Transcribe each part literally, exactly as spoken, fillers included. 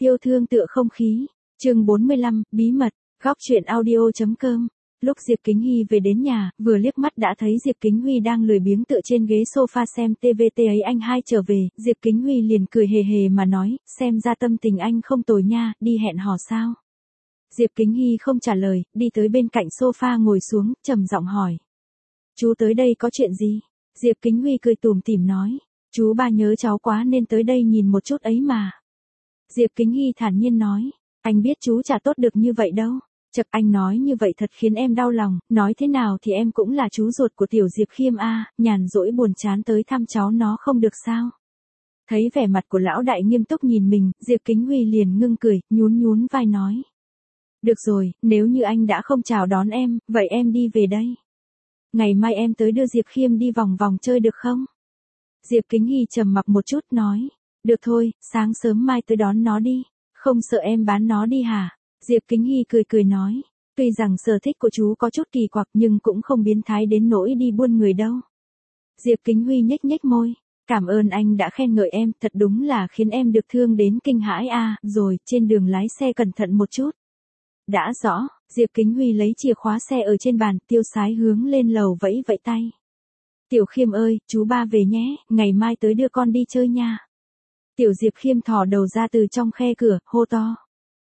Yêu thương tựa không khí. Chương bốn mươi lăm, bí mật. Góc truyện audio.com. Lúc Diệp Kính Hy về đến nhà, vừa liếc mắt đã thấy Diệp Kính Huy đang lười biếng tựa trên ghế sofa xem ti vi ấy. Anh hai trở về, Diệp Kính Huy liền cười hề hề mà nói, xem ra tâm tình anh không tồi nha, đi hẹn hò sao? Diệp Kính Hy không trả lời, đi tới bên cạnh sofa ngồi xuống, trầm giọng hỏi. Chú tới đây có chuyện gì? Diệp Kính Huy cười tủm tỉm nói, chú ba nhớ cháu quá nên tới đây nhìn một chút ấy mà. Diệp Kính Hy thản nhiên nói, anh biết chú chả tốt được như vậy đâu. Chật, anh nói như vậy thật khiến em đau lòng, nói thế nào thì em cũng là chú ruột của tiểu Diệp Khiêm a, nhàn rỗi buồn chán tới thăm cháu nó không được sao. Thấy vẻ mặt của lão đại nghiêm túc nhìn mình, Diệp Kính Huy liền ngưng cười, nhún nhún vai nói. Được rồi, nếu như anh đã không chào đón em, vậy em đi về đây. Ngày mai em tới đưa Diệp Khiêm đi vòng vòng chơi được không? Diệp Kính Hy trầm mặc một chút nói. Được thôi, sáng sớm mai tới đón nó đi. Không sợ em bán nó đi hả? Diệp Kính Hy cười cười nói. Tuy rằng sở thích của chú có chút kỳ quặc nhưng cũng không biến thái đến nỗi đi buôn người đâu. Diệp Kính Huy nhếch nhếch môi. Cảm ơn anh đã khen ngợi em, thật đúng là khiến em được thương đến kinh hãi a. Rồi, trên đường lái xe cẩn thận một chút. Đã rõ, Diệp Kính Huy lấy chìa khóa xe ở trên bàn, tiêu sái hướng lên lầu vẫy vẫy tay. Tiểu Khiêm ơi, chú ba về nhé, ngày mai tới đưa con đi chơi nha. Tiểu Diệp Khiêm thò đầu ra từ trong khe cửa, hô to.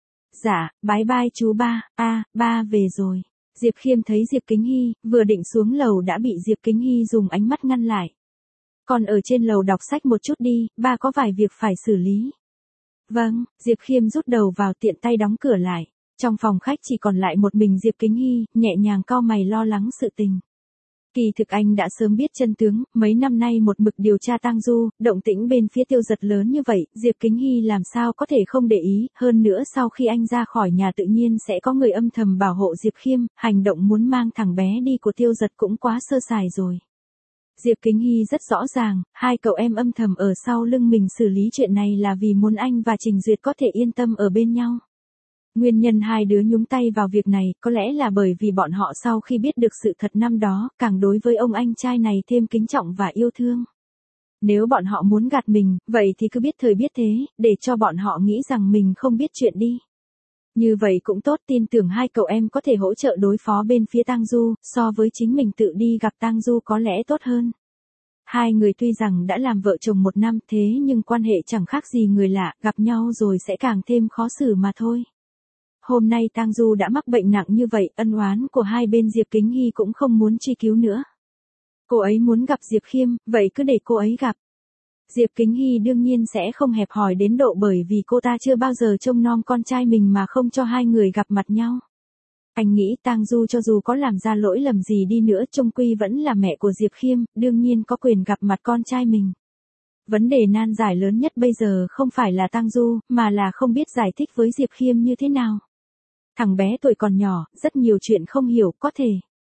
Dạ, bái bai chú ba, a, à, ba về rồi. Diệp Khiêm thấy Diệp Kính Hy, vừa định xuống lầu đã bị Diệp Kính Hy dùng ánh mắt ngăn lại. Con ở trên lầu đọc sách một chút đi, ba có vài việc phải xử lý. Vâng, Diệp Khiêm rút đầu vào tiện tay đóng cửa lại. Trong phòng khách chỉ còn lại một mình Diệp Kính Hy, nhẹ nhàng cau mày lo lắng sự tình. Kỳ thực anh đã sớm biết chân tướng, mấy năm nay một mực điều tra tang du, động tĩnh bên phía Tiêu Dật lớn như vậy, Diệp Kính Hy làm sao có thể không để ý, hơn nữa sau khi anh ra khỏi nhà tự nhiên sẽ có người âm thầm bảo hộ Diệp Khiêm, hành động muốn mang thằng bé đi của Tiêu Dật cũng quá sơ sài rồi. Diệp Kính Hy rất rõ ràng, hai cậu em âm thầm ở sau lưng mình xử lý chuyện này là vì muốn anh và Trình Duyệt có thể yên tâm ở bên nhau. Nguyên nhân hai đứa nhúng tay vào việc này, có lẽ là bởi vì bọn họ sau khi biết được sự thật năm đó, càng đối với ông anh trai này thêm kính trọng và yêu thương. Nếu bọn họ muốn gạt mình, vậy thì cứ biết thời biết thế, để cho bọn họ nghĩ rằng mình không biết chuyện đi. Như vậy cũng tốt, tin tưởng hai cậu em có thể hỗ trợ đối phó bên phía Tang Du, so với chính mình tự đi gặp Tang Du có lẽ tốt hơn. Hai người tuy rằng đã làm vợ chồng một năm thế nhưng quan hệ chẳng khác gì người lạ, gặp nhau rồi sẽ càng thêm khó xử mà thôi. Hôm nay Tang Du đã mắc bệnh nặng như vậy, ân oán của hai bên Diệp Kính Hy cũng không muốn truy cứu nữa. Cô ấy muốn gặp Diệp Khiêm, vậy cứ để cô ấy gặp. Diệp Kính Hy đương nhiên sẽ không hẹp hòi đến độ bởi vì cô ta chưa bao giờ trông nom con trai mình mà không cho hai người gặp mặt nhau. Anh nghĩ Tang Du cho dù có làm ra lỗi lầm gì đi nữa chung quy vẫn là mẹ của Diệp Khiêm, đương nhiên có quyền gặp mặt con trai mình. Vấn đề nan giải lớn nhất bây giờ không phải là Tang Du, mà là không biết giải thích với Diệp Khiêm như thế nào. Thằng bé tuổi còn nhỏ, rất nhiều chuyện không hiểu, có thể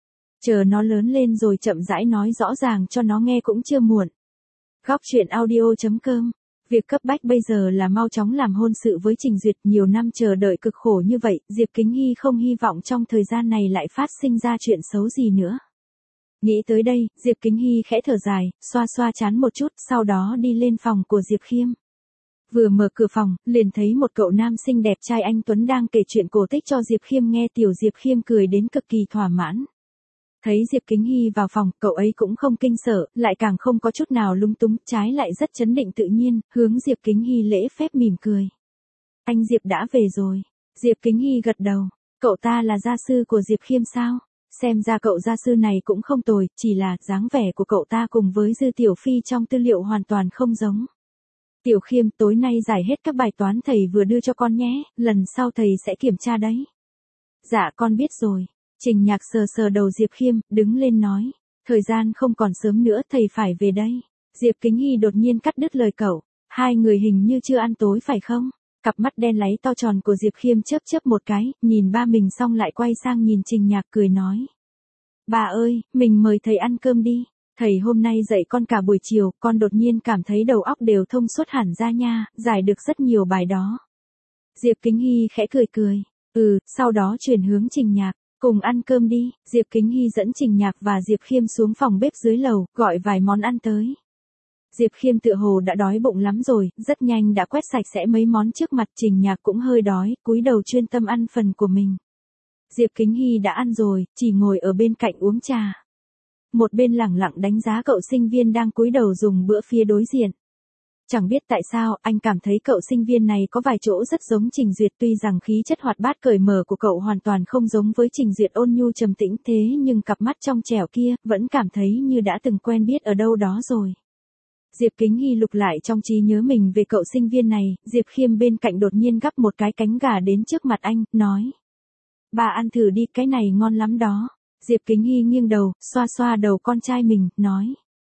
chờ nó lớn lên rồi chậm rãi nói rõ ràng cho nó nghe cũng chưa muộn. Góc truyện audio.com. Việc cấp bách bây giờ là mau chóng làm hôn sự với Trình Duyệt, nhiều năm chờ đợi cực khổ như vậy, Diệp Kính Hy không hy vọng trong thời gian này lại phát sinh ra chuyện xấu gì nữa. Nghĩ tới đây, Diệp Kính Hy khẽ thở dài, xoa xoa trán một chút, sau đó đi lên phòng của Diệp Khiêm. Vừa mở cửa phòng, liền thấy một cậu nam sinh đẹp trai anh Tuấn đang kể chuyện cổ tích cho Diệp Khiêm nghe, tiểu Diệp Khiêm cười đến cực kỳ thỏa mãn. Thấy Diệp Kính Hy vào phòng, cậu ấy cũng không kinh sợ, lại càng không có chút nào lung túng, trái lại rất chấn định tự nhiên, hướng Diệp Kính Hy lễ phép mỉm cười. Anh Diệp đã về rồi. Diệp Kính Hy gật đầu, cậu ta là gia sư của Diệp Khiêm sao? Xem ra cậu gia sư này cũng không tồi, chỉ là dáng vẻ của cậu ta cùng với Dư Tiểu Phi trong tư liệu hoàn toàn không giống. Tiểu Khiêm, tối nay giải hết các bài toán thầy vừa đưa cho con nhé, lần sau thầy sẽ kiểm tra đấy. Dạ con biết rồi. Trình Nhạc sờ sờ đầu Diệp Khiêm, đứng lên nói. Thời gian không còn sớm nữa, thầy phải về đây. Diệp Kính Hy đột nhiên cắt đứt lời cậu. Hai người hình như chưa ăn tối phải không? Cặp mắt đen láy to tròn của Diệp Khiêm chớp chớp một cái, nhìn ba mình xong lại quay sang nhìn Trình Nhạc cười nói. Bà ơi, mình mời thầy ăn cơm đi. Thầy hôm nay dạy con cả buổi chiều, con đột nhiên cảm thấy đầu óc đều thông suốt hẳn ra nha, giải được rất nhiều bài đó. Diệp Kính Hy khẽ cười cười. Ừ, sau đó chuyển hướng Trình Nhạc. Cùng ăn cơm đi. Diệp Kính Hy dẫn Trình Nhạc và Diệp Khiêm xuống phòng bếp dưới lầu, gọi vài món ăn tới. Diệp Khiêm tựa hồ đã đói bụng lắm rồi, rất nhanh đã quét sạch sẽ mấy món trước mặt. Trình Nhạc cũng hơi đói, cúi đầu chuyên tâm ăn phần của mình. Diệp Kính Hy đã ăn rồi, chỉ ngồi ở bên cạnh uống trà. Một bên lẳng lặng đánh giá cậu sinh viên đang cúi đầu dùng bữa phía đối diện. Chẳng biết tại sao, anh cảm thấy cậu sinh viên này có vài chỗ rất giống Trình Duyệt, tuy rằng khí chất hoạt bát cởi mở của cậu hoàn toàn không giống với Trình Duyệt ôn nhu trầm tĩnh, thế nhưng cặp mắt trong trẻo kia, vẫn cảm thấy như đã từng quen biết ở đâu đó rồi. Diệp Kính Hy lục lại trong trí nhớ mình về cậu sinh viên này, Diệp Khiêm bên cạnh đột nhiên gắp một cái cánh gà đến trước mặt anh, nói. Bà ăn thử đi, cái này ngon lắm đó. Diệp Kính Hy nghiêng đầu, xoa xoa đầu con trai mình, nói.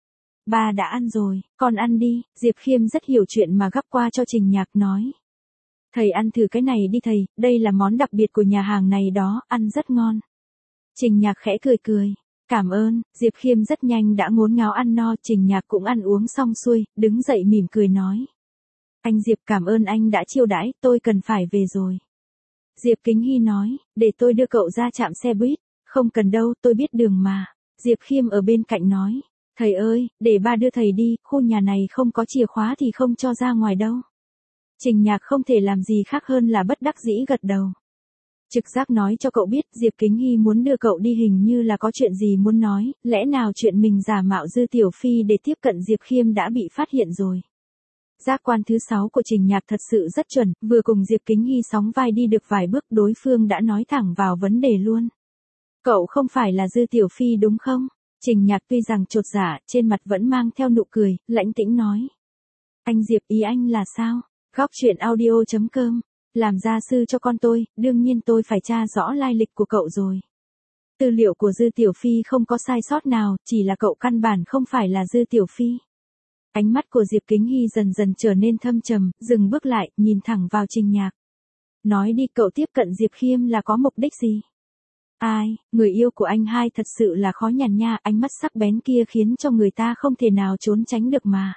Ba đã ăn rồi, con ăn đi. Diệp Khiêm rất hiểu chuyện mà gắp qua cho Trình Nhạc, nói. Thầy ăn thử cái này đi thầy, đây là món đặc biệt của nhà hàng này đó, ăn rất ngon. Trình Nhạc khẽ cười cười. Cảm ơn. Diệp Khiêm rất nhanh đã ngốn ngáo ăn no. Trình Nhạc cũng ăn uống xong xuôi, đứng dậy mỉm cười nói. Anh Diệp, cảm ơn anh đã chiêu đãi, tôi cần phải về rồi. Diệp Kính Hy nói, để tôi đưa cậu ra trạm xe buýt. Không cần đâu, tôi biết đường mà. Diệp Khiêm ở bên cạnh nói. Thầy ơi, để ba đưa thầy đi, khu nhà này không có chìa khóa thì không cho ra ngoài đâu. Trình Nhạc không thể làm gì khác hơn là bất đắc dĩ gật đầu. Trực giác nói cho cậu biết Diệp Kính Hy muốn đưa cậu đi, hình như là có chuyện gì muốn nói, lẽ nào chuyện mình giả mạo Dư Tiểu Phi để tiếp cận Diệp Khiêm đã bị phát hiện rồi. Giác quan thứ sáu của Trình Nhạc thật sự rất chuẩn, vừa cùng Diệp Kính Hy sóng vai đi được vài bước đối phương đã nói thẳng vào vấn đề luôn. Cậu không phải là Dư Tiểu Phi đúng không? Trình Nhạc tuy rằng chột dạ, trên mặt vẫn mang theo nụ cười, lãnh tĩnh nói. Anh Diệp, ý anh là sao? Góc truyện audio chấm com. Làm gia sư cho con tôi, đương nhiên tôi phải tra rõ lai lịch của cậu rồi. Tư liệu của Dư Tiểu Phi không có sai sót nào, chỉ là cậu căn bản không phải là Dư Tiểu Phi. Ánh mắt của Diệp Kính Hy dần dần trở nên thâm trầm, dừng bước lại, nhìn thẳng vào Trình Nhạc. Nói đi, cậu tiếp cận Diệp Khiêm là có mục đích gì? Ai, người yêu của anh hai thật sự là khó nhằn nha, ánh mắt sắc bén kia khiến cho người ta không thể nào trốn tránh được mà.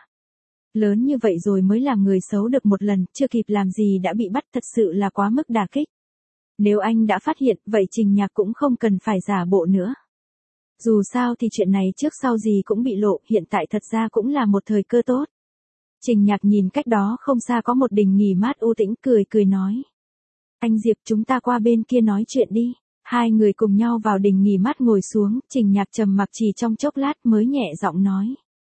Lớn như vậy rồi mới làm người xấu được một lần, chưa kịp làm gì đã bị bắt, thật sự là quá mức đả kích. Nếu anh đã phát hiện, vậy Trình Nhạc cũng không cần phải giả bộ nữa. Dù sao thì chuyện này trước sau gì cũng bị lộ, hiện tại thật ra cũng là một thời cơ tốt. Trình Nhạc nhìn cách đó không xa có một đình nghỉ mát u tĩnh, cười cười nói. Anh Diệp, chúng ta qua bên kia nói chuyện đi. Hai người cùng nhau vào đình nghỉ mát ngồi xuống, Trình Nhạc trầm mặc chỉ trong chốc lát mới nhẹ giọng nói.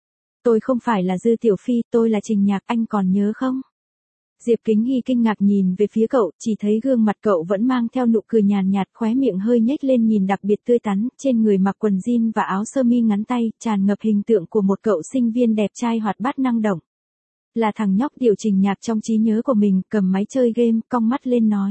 Tôi không phải là Dư Tiểu Phi, tôi là Trình Nhạc, anh còn nhớ không? Diệp Kính Hy kinh ngạc nhìn về phía cậu, chỉ thấy gương mặt cậu vẫn mang theo nụ cười nhàn nhạt, khóe miệng hơi nhếch lên nhìn đặc biệt tươi tắn, trên người mặc quần jean và áo sơ mi ngắn tay, tràn ngập hình tượng của một cậu sinh viên đẹp trai hoạt bát năng động. Là thằng nhóc Tiểu Trình Nhạc trong trí nhớ của mình, cầm máy chơi game, cong mắt lên nói.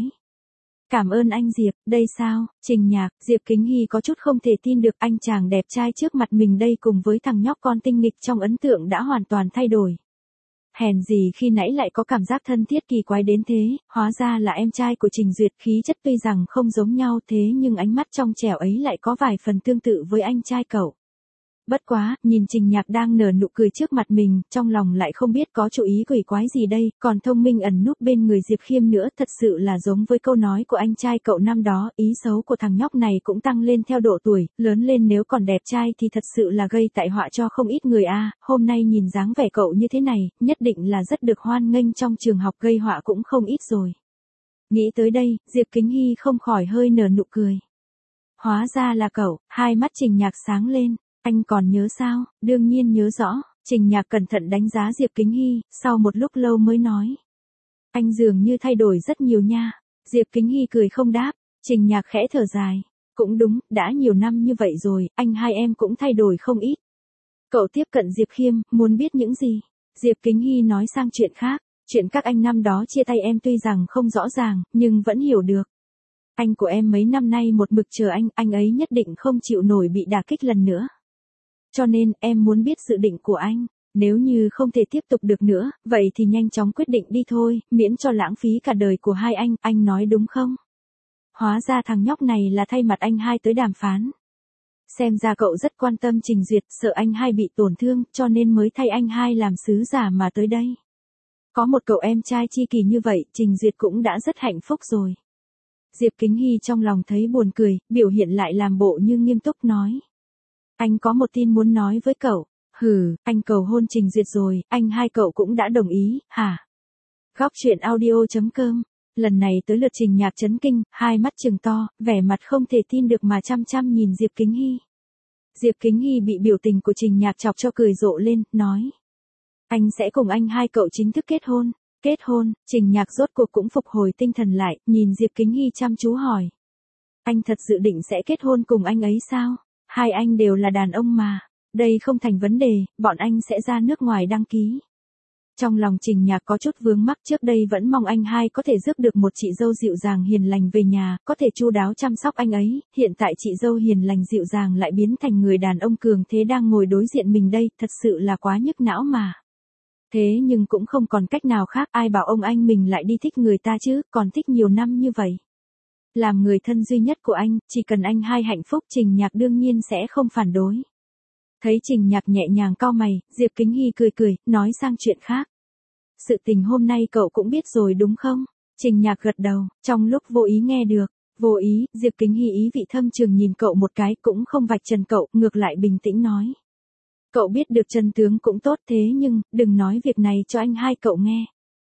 Cảm ơn anh Diệp, đây sao? Trình Nhạc, Diệp Kính Hy có chút không thể tin được anh chàng đẹp trai trước mặt mình đây cùng với thằng nhóc con tinh nghịch trong ấn tượng đã hoàn toàn thay đổi. Hèn gì khi nãy lại có cảm giác thân thiết kỳ quái đến thế, hóa ra là em trai của Trình Duyệt, khí chất tuy rằng không giống nhau thế nhưng ánh mắt trong trẻo ấy lại có vài phần tương tự với anh trai cậu. Bất quá, nhìn Trình Nhạc đang nở nụ cười trước mặt mình, trong lòng lại không biết có chủ ý quỷ quái gì đây, còn thông minh ẩn núp bên người Diệp Khiêm nữa, thật sự là giống với câu nói của anh trai cậu năm đó, ý xấu của thằng nhóc này cũng tăng lên theo độ tuổi, lớn lên nếu còn đẹp trai thì thật sự là gây tai họa cho không ít người a. Hôm nay nhìn dáng vẻ cậu như thế này, nhất định là rất được hoan nghênh trong trường học, gây họa cũng không ít rồi. Nghĩ tới đây, Diệp Kính Hy không khỏi hơi nở nụ cười. Hóa ra là cậu, hai mắt Trình Nhạc sáng lên. Anh còn nhớ sao? Đương nhiên nhớ rõ. Trình Nhạc cẩn thận đánh giá Diệp Kính Hy, sau một lúc lâu mới nói. Anh dường như thay đổi rất nhiều nha. Diệp Kính Hy cười không đáp. Trình Nhạc khẽ thở dài. Cũng đúng, đã nhiều năm như vậy rồi, anh hai em cũng thay đổi không ít. Cậu tiếp cận Diệp Khiêm, muốn biết những gì? Diệp Kính Hy nói sang chuyện khác. Chuyện các anh năm đó chia tay em tuy rằng không rõ ràng, nhưng vẫn hiểu được. Anh của em mấy năm nay một mực chờ anh, anh ấy nhất định không chịu nổi bị đả kích lần nữa. Cho nên, em muốn biết dự định của anh. Nếu như không thể tiếp tục được nữa, vậy thì nhanh chóng quyết định đi thôi, miễn cho lãng phí cả đời của hai anh, anh nói đúng không? Hóa ra thằng nhóc này là thay mặt anh hai tới đàm phán. Xem ra cậu rất quan tâm Trình Duyệt, sợ anh hai bị tổn thương, cho nên mới thay anh hai làm sứ giả mà tới đây. Có một cậu em trai tri kỷ như vậy, Trình Duyệt cũng đã rất hạnh phúc rồi. Diệp Kính Hy trong lòng thấy buồn cười, biểu hiện lại làm bộ như nghiêm túc nói. Anh có một tin muốn nói với cậu. Hừ, anh cầu hôn Trình Duyệt rồi, anh hai cậu cũng đã đồng ý, hả? Góc chuyện audio chấm com. Lần này tới lượt Trình Nhạc chấn kinh, hai mắt trừng to, vẻ mặt không thể tin được mà chăm chăm nhìn Diệp Kính Hy. Diệp Kính Hy bị biểu tình của Trình Nhạc chọc cho cười rộ lên, nói. Anh sẽ cùng anh hai cậu chính thức kết hôn. Kết hôn, Trình Nhạc rốt cuộc cũng phục hồi tinh thần lại, nhìn Diệp Kính Hy chăm chú hỏi. Anh thật dự định sẽ kết hôn cùng anh ấy sao? Hai anh đều là đàn ông mà. Đây không thành vấn đề, bọn anh sẽ ra nước ngoài đăng ký. Trong lòng Trình Nhạc có chút vướng mắc, trước đây vẫn mong anh hai có thể rước được một chị dâu dịu dàng hiền lành về nhà, có thể chu đáo chăm sóc anh ấy, hiện tại chị dâu hiền lành dịu dàng lại biến thành người đàn ông cường thế đang ngồi đối diện mình đây, thật sự là quá nhức não mà. Thế nhưng cũng không còn cách nào khác, ai bảo ông anh mình lại đi thích người ta chứ, còn thích nhiều năm như vậy. Làm người thân duy nhất của anh, chỉ cần anh hai hạnh phúc, Trình Nhạc đương nhiên sẽ không phản đối. Thấy Trình Nhạc nhẹ nhàng cau mày, Diệp Kính Hy cười cười, nói sang chuyện khác. Sự tình hôm nay cậu cũng biết rồi đúng không? Trình Nhạc gật đầu, trong lúc vô ý nghe được. Vô ý, Diệp Kính Hy ý vị thâm trường nhìn cậu một cái, cũng không vạch trần cậu, ngược lại bình tĩnh nói. Cậu biết được chân tướng cũng tốt, thế nhưng, đừng nói việc này cho anh hai cậu nghe.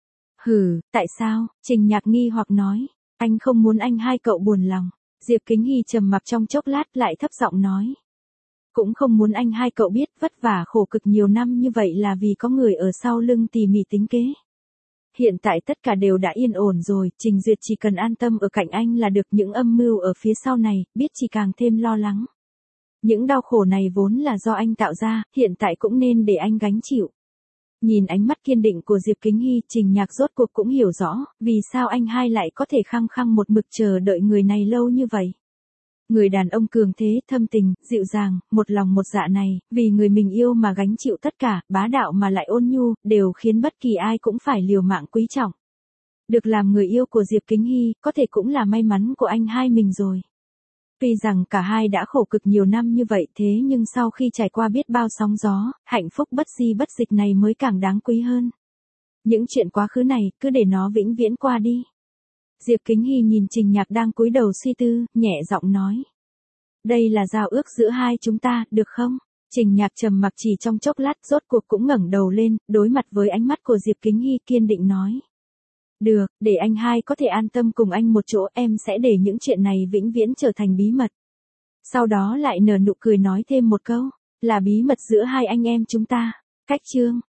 Hừ, tại sao? Trình Nhạc nghi hoặc nói. Anh không muốn anh hai cậu buồn lòng. Diệp Kính Hy trầm mặc trong chốc lát lại thấp giọng nói. Cũng không muốn anh hai cậu biết vất vả khổ cực nhiều năm như vậy là vì có người ở sau lưng tỉ mỉ tính kế. Hiện tại tất cả đều đã yên ổn rồi, Trình Duyệt chỉ cần an tâm ở cạnh anh là được, những âm mưu ở phía sau này, biết chỉ càng thêm lo lắng. Những đau khổ này vốn là do anh tạo ra, hiện tại cũng nên để anh gánh chịu. Nhìn ánh mắt kiên định của Diệp Kính Hy, Trình Nhạc rốt cuộc cũng hiểu rõ, vì sao anh hai lại có thể khăng khăng một mực chờ đợi người này lâu như vậy. Người đàn ông cường thế, thâm tình, dịu dàng, một lòng một dạ này, vì người mình yêu mà gánh chịu tất cả, bá đạo mà lại ôn nhu, đều khiến bất kỳ ai cũng phải liều mạng quý trọng. Được làm người yêu của Diệp Kính Hy, có thể cũng là may mắn của anh hai mình rồi. Tuy rằng cả hai đã khổ cực nhiều năm như vậy, thế nhưng sau khi trải qua biết bao sóng gió, hạnh phúc bất di bất dịch này mới càng đáng quý hơn. Những chuyện quá khứ này, cứ để nó vĩnh viễn qua đi. Diệp Kính Hy nhìn Trình Nhạc đang cúi đầu suy tư, nhẹ giọng nói. Đây là giao ước giữa hai chúng ta, được không? Trình Nhạc trầm mặc chỉ trong chốc lát, rốt cuộc cũng ngẩng đầu lên, đối mặt với ánh mắt của Diệp Kính Hy, kiên định nói. Được, để anh hai có thể an tâm cùng anh một chỗ, em sẽ để những chuyện này vĩnh viễn trở thành bí mật. Sau đó lại nở nụ cười nói thêm một câu, là bí mật giữa hai anh em chúng ta. Cách chương.